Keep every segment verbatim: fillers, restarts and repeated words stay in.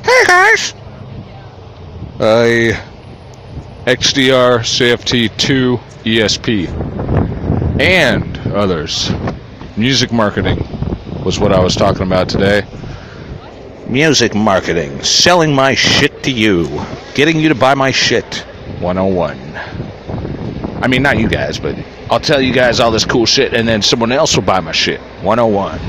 Hey guys! A X D R C F T two E S P and others. Music marketing was what I was talking about today. Music marketing. Selling my shit to you. Getting you to buy my shit. one oh one. I mean, not you guys, but I'll tell you guys all this cool shit and then someone else will buy my shit. one oh one.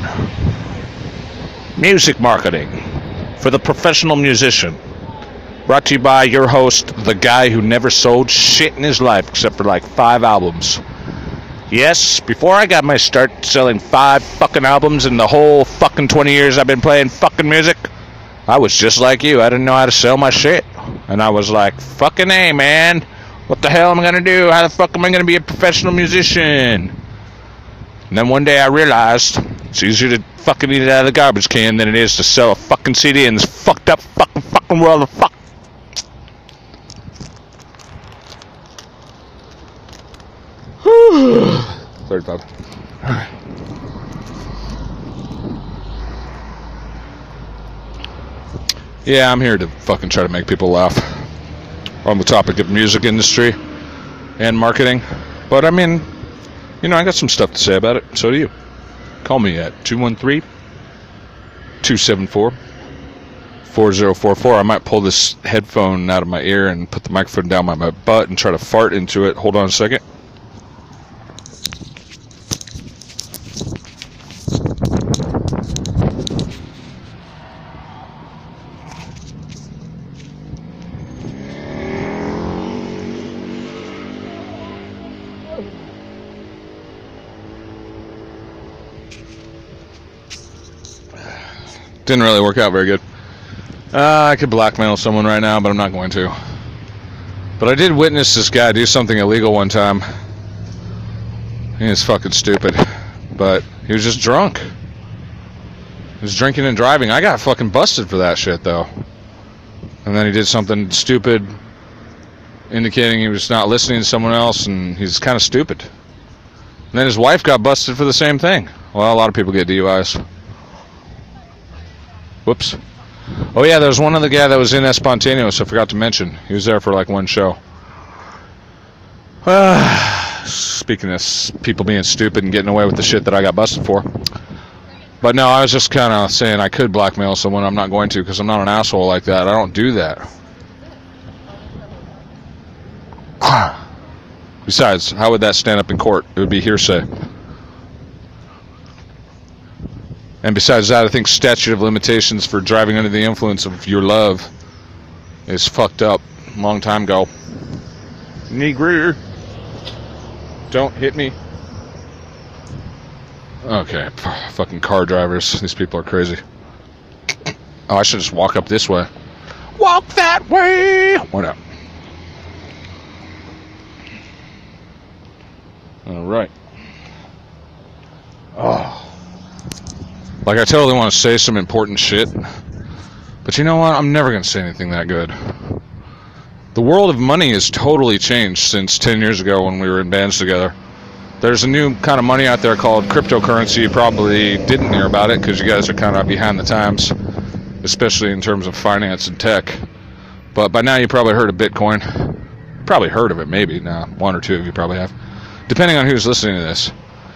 Music marketing for the professional musician. Brought to you by your host, the guy who never sold shit in his life except for like five albums. Yes, before I got my start selling five fucking albums in the whole fucking twenty years I've been playing fucking music, I was just like you. I didn't know how to sell my shit. And I was like, fucking A, man. What the hell am I going to do? How the fuck am I going to be a professional musician? And then one day I realized it's easier to fucking eat it out of the garbage can than it is to sell a fucking C D in this fucked up fucking fucking world of fuck. thirty-five. Alright. Yeah, I'm here to fucking try to make people laugh on the topic of music industry and marketing. But I mean, you know, I got some stuff to say about it. So do you. Call me at two one three, two seven four, four zero four four. I might pull this headphone out of my ear and put the microphone down my, my butt and try to fart into it. Hold on a second. Didn't really work out very good. Uh, I could blackmail someone right now, but I'm not going to. But I did witness this guy do something illegal one time. He was fucking stupid. But he was just drunk. He was drinking and driving. I got fucking busted for that shit, though. And then he did something stupid, indicating he was not listening to someone else, and he's kind of stupid. And then his wife got busted for the same thing. Well, a lot of people get D U Is. Whoops. Oh yeah, there was one other guy that was in Espontaneous I forgot to mention. He was there for like one show. Uh, speaking of people being stupid and getting away with the shit that I got busted for. But no, I was just kind of saying I could blackmail someone. I'm not going to because I'm not an asshole like that. I don't do that. Besides, how would that stand up in court? It would be hearsay. And besides that, I think statute of limitations for driving under the influence of your love is fucked up a long time ago. Negro. Don't hit me. Okay, F- fucking car drivers. These people are crazy. Oh, I should just walk up this way. Walk that way! What up? Alright. Oh. Like, I totally want to say some important shit, but you know what? I'm never going to say anything that good. The world of money has totally changed since ten years ago when we were in bands together. There's a new kind of money out there called cryptocurrency. You probably didn't hear about it because you guys are kind of behind the times, especially in terms of finance and tech. But by now you probably heard of Bitcoin. Probably heard of it, maybe. Nah, one or two of you probably have, depending on who's listening to this.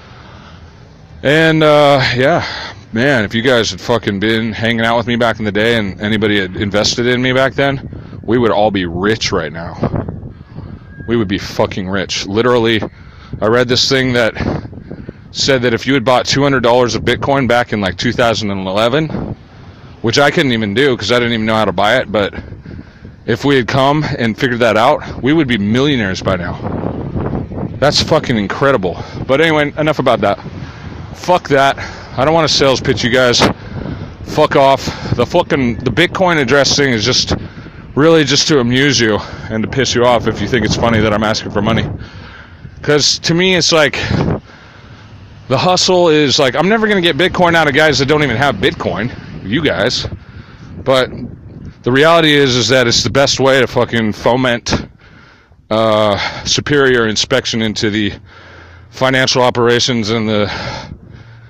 And, uh, yeah. Man, if you guys had fucking been hanging out with me back in the day and anybody had invested in me back then, we would all be rich right now. We would be fucking rich. Literally, I read this thing that said that if you had bought two hundred dollars of Bitcoin back in like two thousand eleven, which I couldn't even do because I didn't even know how to buy it, but if we had come and figured that out, we would be millionaires by now. That's fucking incredible. But anyway, enough about that. Fuck that. I don't want to sales pitch you guys. Fuck off. The fucking the Bitcoin address thing is just really just to amuse you and to piss you off if you think it's funny that I'm asking for money. Because to me, it's like the hustle is like I'm never going to get Bitcoin out of guys that don't even have Bitcoin. You guys. But the reality is is that it's the best way to fucking foment uh, superior inspection into the financial operations and the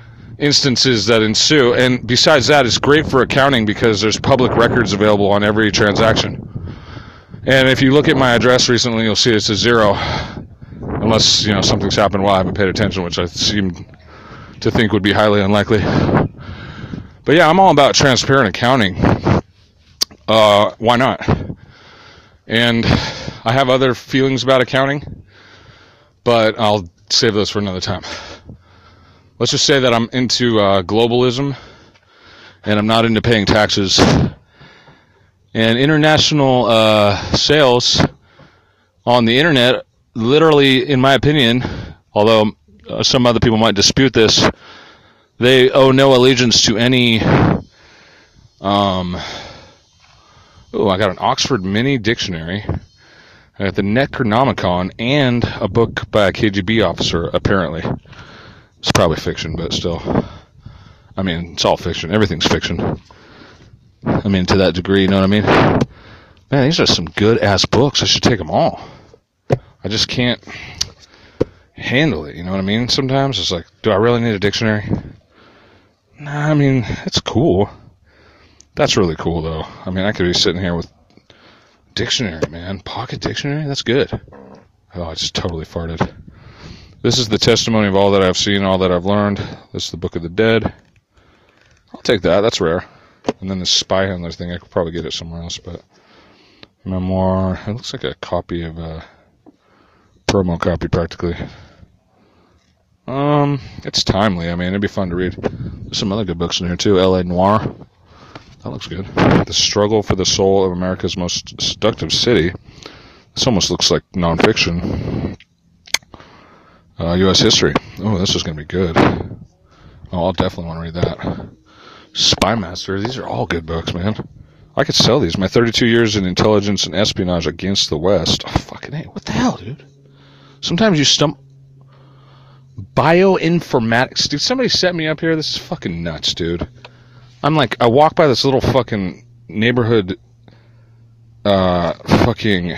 instances that ensue. And besides that, it's great for accounting because there's public records available on every transaction. And if you look at my address recently, you'll see it's a zero, unless, you know, something's happened while I haven't paid attention, which I seem to think would be highly unlikely. But yeah, I'm all about transparent accounting. Uh, why not? And I have other feelings about accounting, but I'll save those for another time. Let's just say that I'm into uh, globalism, and I'm not into paying taxes. And international uh, sales on the internet, literally, in my opinion, although uh, some other people might dispute this, they owe no allegiance to any... Um, oh, I got an Oxford Mini Dictionary. I got the Necronomicon and a book by a K G B officer, apparently. It's probably fiction, but still. I mean, it's all fiction. Everything's fiction. I mean, to that degree, you know what I mean? Man, these are some good-ass books. I should take them all. I just can't handle it, you know what I mean? Sometimes it's like, do I really need a dictionary? Nah, I mean, it's cool. That's really cool, though. I mean, I could be sitting here with dictionary, man. Pocket dictionary? That's good. Oh, I just totally farted. This is the testimony of all that I've seen, all that I've learned. This is the Book of the Dead. I'll take that. That's rare. And then the Spy Handler thing, I could probably get it somewhere else, but memoir. It looks like a copy of a promo copy, practically. Um, it's timely. I mean, it'd be fun to read. There's some other good books in here, too. L A Noire. That looks good. The Struggle for the Soul of America's Most Seductive City. This almost looks like nonfiction. Uh, U S History. Oh, this is going to be good. Oh, I'll definitely want to read that. Spy Master. These are all good books, man. I could sell these. My thirty-two years in Intelligence and Espionage Against the West. Oh, fucking hey. What the hell, dude? Sometimes you stumble... Bioinformatics. Dude, somebody set me up here. This is fucking nuts, dude. I'm like, I walk by this little fucking neighborhood, uh, fucking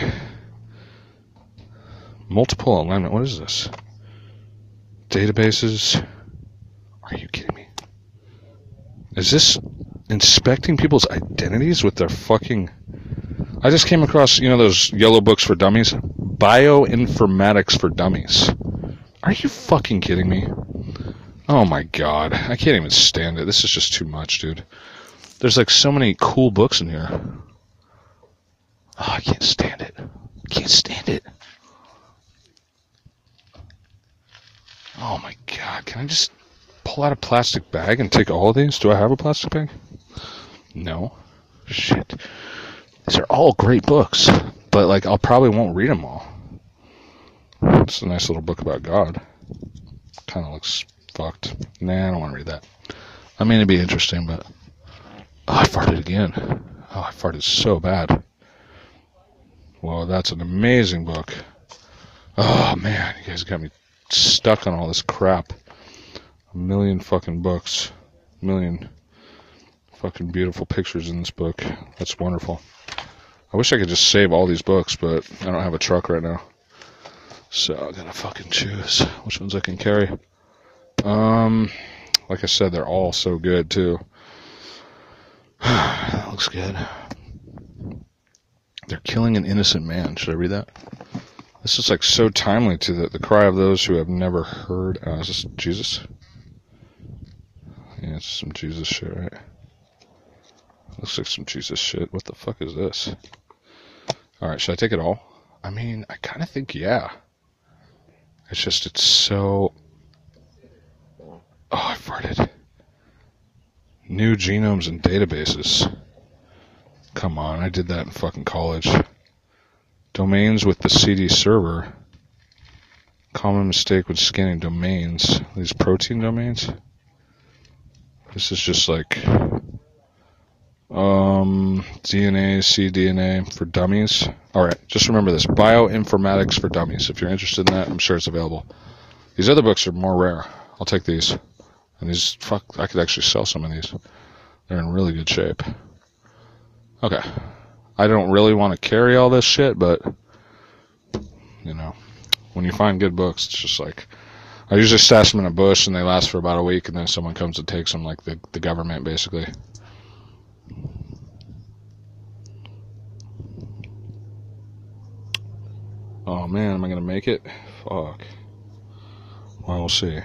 multiple alignment. What is this? Databases? Are you kidding me? Is this inspecting people's identities with their fucking... I just came across, you know, those yellow books for dummies? Bioinformatics for Dummies. Are you fucking kidding me? Oh my god. I can't even stand it. This is just too much, dude. There's like so many cool books in here. Oh, I can't stand it. I can't stand it. Oh my god. Can I just pull out a plastic bag and take all of these? Do I have a plastic bag? No. Shit. These are all great books. But like, I'll probably won't read them all. It's a nice little book about God. Kind of looks fucked. Nah, I don't want to read that. I mean, it'd be interesting, but... Oh, I farted again. Oh, I farted so bad. Well, that's an amazing book. Oh, man. You guys got me stuck on all this crap. A million fucking books. A million fucking beautiful pictures in this book. That's wonderful. I wish I could just save all these books, but I don't have a truck right now. So I gotta fucking choose which ones I can carry. Um, like I said, they're all so good too. That looks good. They're killing an innocent man. Should I read that? This is like so timely to the, the cry of those who have never heard. Uh, is this Jesus? Yeah, it's some Jesus shit, right? Looks like some Jesus shit. What the fuck is this? Alright, should I take it all? I mean, I kind of think yeah. It's just, it's so... Oh, I farted. New genomes and databases. Come on, I did that in fucking college. Domains with the C D server. Common mistake when scanning domains. These protein domains? This is just like... Um, D N A, cDNA for dummies. Alright, just remember this. Bioinformatics for Dummies. If you're interested in that, I'm sure it's available. These other books are more rare. I'll take these. And these, fuck, I could actually sell some of these. They're in really good shape. Okay. I don't really want to carry all this shit, but, you know, when you find good books, it's just like, I I usually stash them in a bush, and they last for about a week, and then someone comes and takes them, like the, the government, basically. Oh, man, am I going to make it? Fuck. Well, we'll see.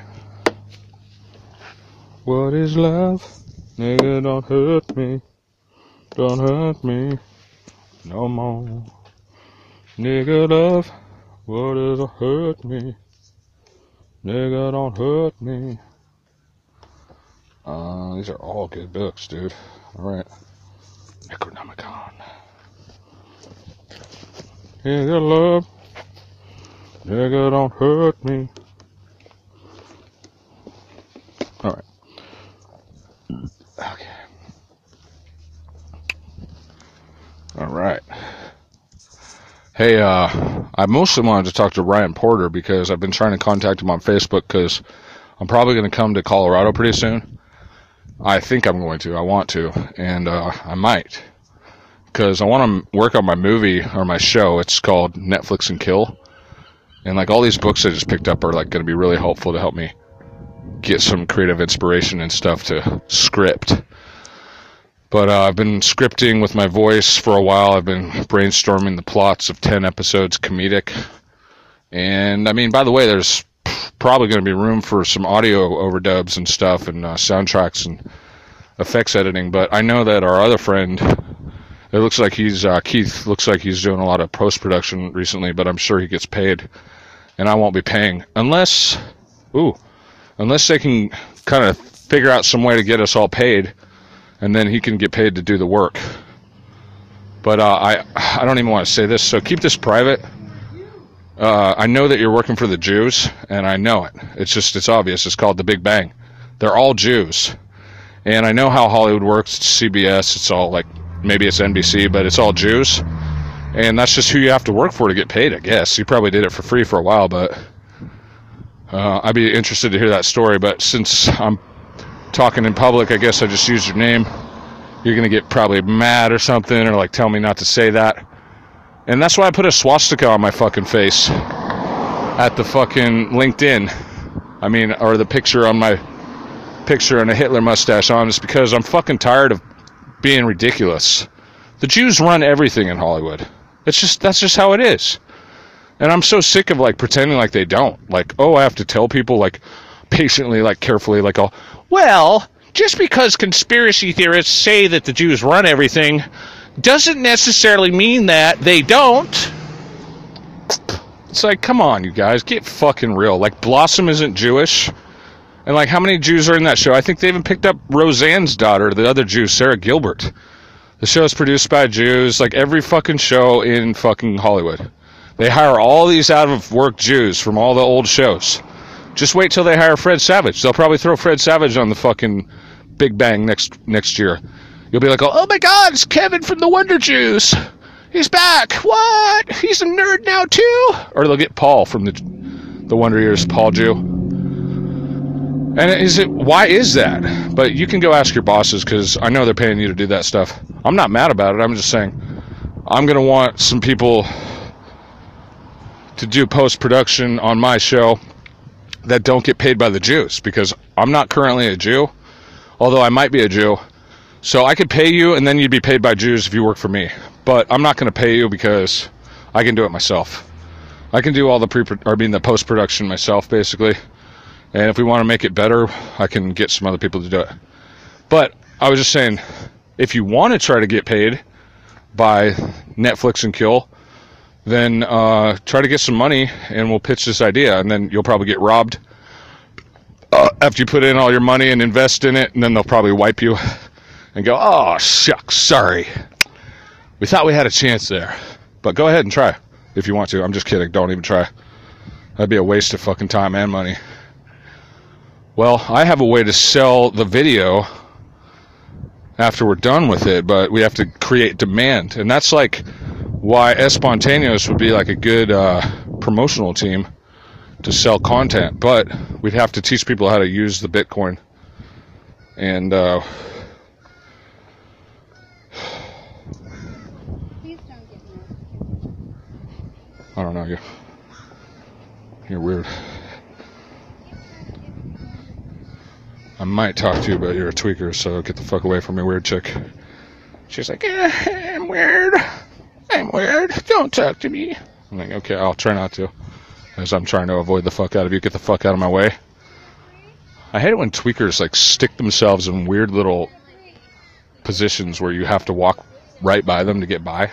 What is love? Nigga, don't hurt me. Don't hurt me no more. Nigga, love. What is hurt me? Nigga, don't hurt me. Uh, these are all good books, dude. Alright. Necronomicon. Nigga, love. Nigga, don't hurt me. Alright. Okay. Alright. Hey, uh, I mostly wanted to talk to Ryan Porter because I've been trying to contact him on Facebook because I'm probably going to come to Colorado pretty soon. I think I'm going to. I want to. And, uh, I might. Because I want to work on my movie or my show. It's called Netflix and Kill. And, like, all these books I just picked up are, like, going to be really helpful to help me get some creative inspiration and stuff to script. But uh, I've been scripting with my voice for a while. I've been brainstorming the plots of ten episodes, comedic. And, I mean, by the way, there's probably going to be room for some audio overdubs and stuff and uh, soundtracks and effects editing. But I know that our other friend, it looks like he's, uh, Keith, looks like he's doing a lot of post-production recently, but I'm sure he gets paid. And I won't be paying. Unless, ooh, unless they can kind of figure out some way to get us all paid. And then he can get paid to do the work. But uh, I I don't even want to say this, so keep this private. Uh, I know that you're working for the Jews, and I know it. It's just, it's obvious. It's called The Big Bang. They're all Jews. And I know how Hollywood works. It's C B S. It's all like, maybe it's N B C, but it's all Jews. And that's just who you have to work for to get paid, I guess. You probably did it for free for a while, but uh, I'd be interested to hear that story. But since I'm talking in public, I guess I just used your name. You're gonna get probably mad or something, or like tell me not to say that. And that's why I put a swastika on my fucking face at the fucking LinkedIn. I mean, or the picture on my picture and a Hitler mustache on, is because I'm fucking tired of being ridiculous. The Jews run everything in Hollywood. It's just, that's just how it is. And I'm so sick of like pretending like they don't. Like, oh, I have to tell people like patiently, like carefully, like, oh, well, just because conspiracy theorists say that the Jews run everything doesn't necessarily mean that they don't. It's like, come on, you guys, get fucking real. Like, Blossom isn't Jewish. And, like, how many Jews are in that show? I think they even picked up Roseanne's daughter, the other Jew, Sarah Gilbert. The show is produced by Jews, like every fucking show in fucking Hollywood. They hire all these out-of-work Jews from all the old shows. Just wait till they hire Fred Savage. They'll probably throw Fred Savage on the fucking Big Bang next next year. You'll be like, oh my God, it's Kevin from the Wonder Jews. He's back. What? He's a nerd now too? Or they'll get Paul from the the Wonder Years, Paul Jew. And is it? Why is that? But you can go ask your bosses, because I know they're paying you to do that stuff. I'm not mad about it. I'm just saying, I'm gonna want some people to do post-production on my show that don't get paid by the Jews, because I'm not currently a Jew, although I might be a Jew. So I could pay you, and then you'd be paid by Jews if you work for me. But I'm not going to pay you because I can do it myself. I can do all the pre, or I mean the post-production myself, basically. And if we want to make it better, I can get some other people to do it. But I was just saying, if you want to try to get paid by Netflix and Kill, then uh, try to get some money, and we'll pitch this idea, and then you'll probably get robbed uh, after you put in all your money and invest in it, and then they'll probably wipe you and go, oh, shucks, sorry. We thought we had a chance there. But go ahead and try if you want to. I'm just kidding. Don't even try. That'd be a waste of fucking time and money. Well, I have a way to sell the video after we're done with it, but we have to create demand. And that's like why Espontaneous would be like a good uh, promotional team to sell content. But we'd have to teach people how to use the Bitcoin. And, uh... I don't know, you. You're weird. might talk to you, but you're a tweaker, so get the fuck away from me, weird chick. She's like, eh, I'm weird. I'm weird. Don't talk to me. I'm like, okay, I'll try not to. As I'm trying to avoid the fuck out of you. Get the fuck out of my way. I hate it when tweakers, like, stick themselves in weird little positions where you have to walk right by them to get by.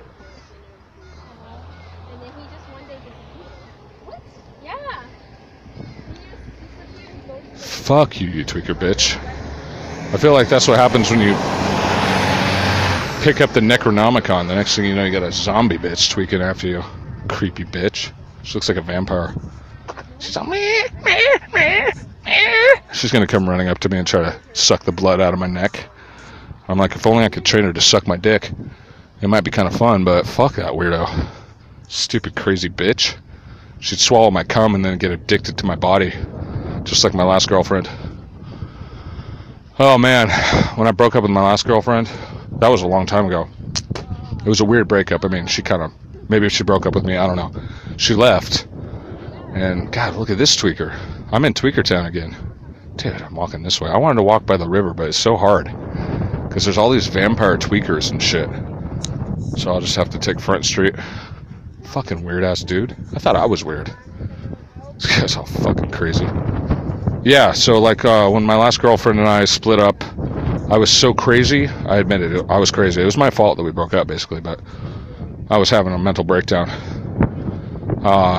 Fuck you, you tweaker bitch. I feel like that's what happens when you pick up the Necronomicon. The next thing you know, you got a zombie bitch tweaking after you. Creepy bitch. She looks like a vampire. She's like, meh, meh, meh, meh. She's gonna come running up to me and try to suck the blood out of my neck. I'm like, if only I could train her to suck my dick. It might be kind of fun, but fuck that weirdo. Stupid crazy bitch. She'd swallow my cum and then get addicted to my body. Just like my last girlfriend. Oh man, when I broke up with my last girlfriend, that was a long time ago. It was a weird breakup. I mean, she kind of, maybe she broke up with me, I don't know. She left, and God, look at this tweaker. I'm in Tweaker Town again. Dude, I'm walking this way. I wanted to walk by the river, but it's so hard. Because there's all these vampire tweakers and shit. So I'll just have to take Front Street. Fucking weird ass dude. I thought I was weird. This guy's all fucking crazy. Yeah, so like uh, when my last girlfriend and I split up, I was so crazy. I admitted it. I was crazy. It was my fault that we broke up, basically, but I was having a mental breakdown. Uh,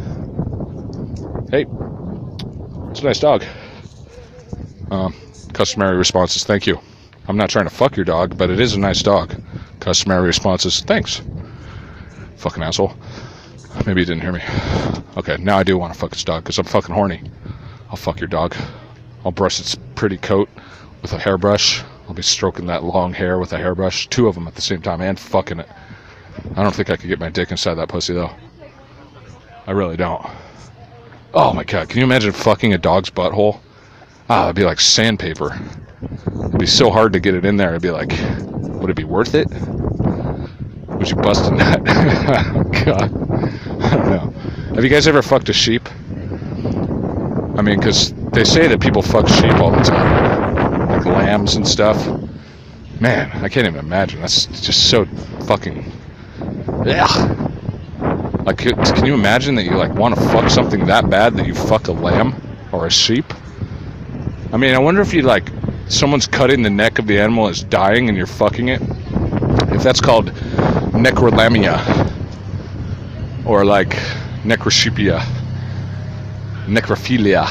hey, it's a nice dog. Um, customary responses, thank you. I'm not trying to fuck your dog, but it is a nice dog. Customary responses, thanks. Fucking asshole. Maybe you didn't hear me. Okay, now I do want to fuck this dog because I'm fucking horny. I'll fuck your dog. I'll brush its pretty coat with a hairbrush. I'll be stroking that long hair with a hairbrush. Two of them at the same time and fucking it. I don't think I could get my dick inside that pussy though. I really don't. Oh my god, can you imagine fucking a dog's butthole? Ah, it'd be like sandpaper. It'd be so hard to get it in there. It'd be like, would it be worth it? Would you bust a nut? Oh god. I don't know. Have you guys ever fucked a sheep? I mean, because they say that people fuck sheep all the time. Like lambs and stuff. Man, I can't even imagine. That's just so fucking... Ugh. Like, can you imagine that you, like, want to fuck something that bad that you fuck a lamb? Or a sheep? I mean, I wonder if you, like... Someone's cutting the neck of the animal and it's dying and you're fucking it. If that's called necrolamia. Or, like, necroshepia. Necrophilia.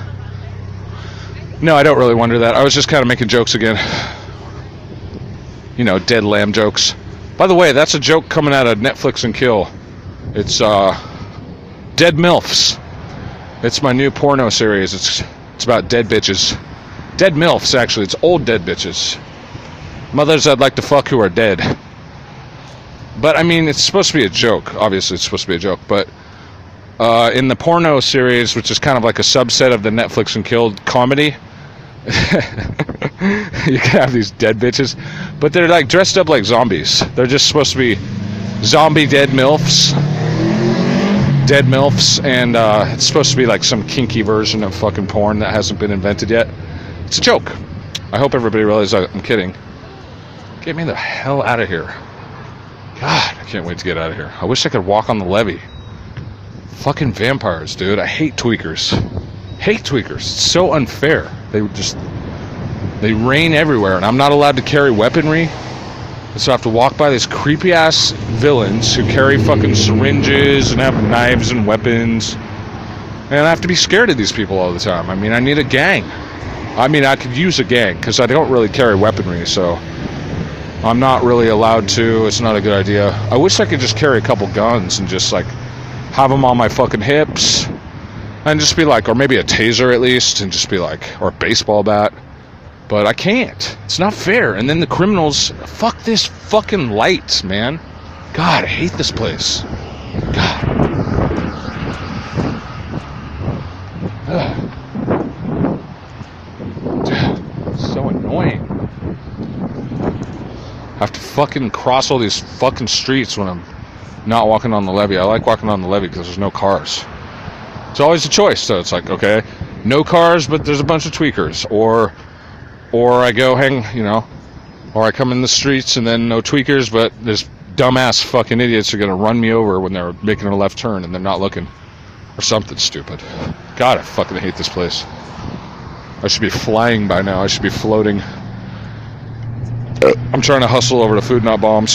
No, I don't really wonder that. I was just kind of making jokes again. You know, dead lamb jokes. By the way, that's a joke coming out of Netflix and Kill. It's, uh... Dead MILFs. It's my new porno series. It's it's about dead bitches. Dead MILFs, actually. It's old dead bitches. Mothers I'd like to fuck who are dead. But, I mean, it's supposed to be a joke. Obviously, it's supposed to be a joke. But uh, in the porno series, which is kind of like a subset of the Netflix and Kill comedy, you can have these dead bitches. But they're, like, dressed up like zombies. They're just supposed to be zombie dead MILFs. Dead MILFs. And uh, it's supposed to be, like, some kinky version of fucking porn that hasn't been invented yet. It's a joke. I hope everybody realizes I'm kidding. Get me the hell out of here. God, I can't wait to get out of here. I wish I could walk on the levee. Fucking vampires, dude. I hate tweakers. Hate tweakers. It's so unfair. They just... They reign everywhere, and I'm not allowed to carry weaponry. So I have to walk by these creepy-ass villains who carry fucking syringes and have knives and weapons. And I have to be scared of these people all the time. I mean, I need a gang. I mean, I could use a gang, because I don't really carry weaponry, so... I'm not really allowed to. It's not a good idea. I wish I could just carry a couple guns and just, like, have them on my fucking hips. And just be like, or maybe a taser at least, and just be like, or a baseball bat. But I can't. It's not fair. And then the criminals, fuck this fucking light, man. God, I hate this place. God. Ugh. So annoying. I have to fucking cross all these fucking streets when I'm not walking on the levee. I like walking on the levee because there's no cars. It's always a choice, so it's like, okay, no cars, but there's a bunch of tweakers. Or, or I go hang, you know, or I come in the streets and then no tweakers, but there's dumbass fucking idiots are gonna run me over when they're making a left turn and they're not looking, or something stupid. God, I fucking hate this place. I should be flying by now. I should be floating. I'm trying to hustle over to Food Not Bombs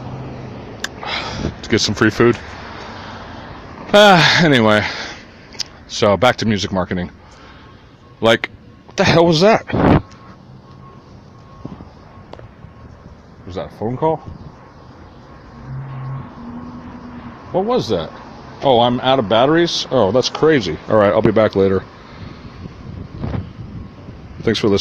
to get some free food. Ah, anyway, so back to music marketing. Like, what the hell was that? Was that a phone call? What was that? Oh, I'm out of batteries? Oh, that's crazy. All right, I'll be back later. Thanks for listening.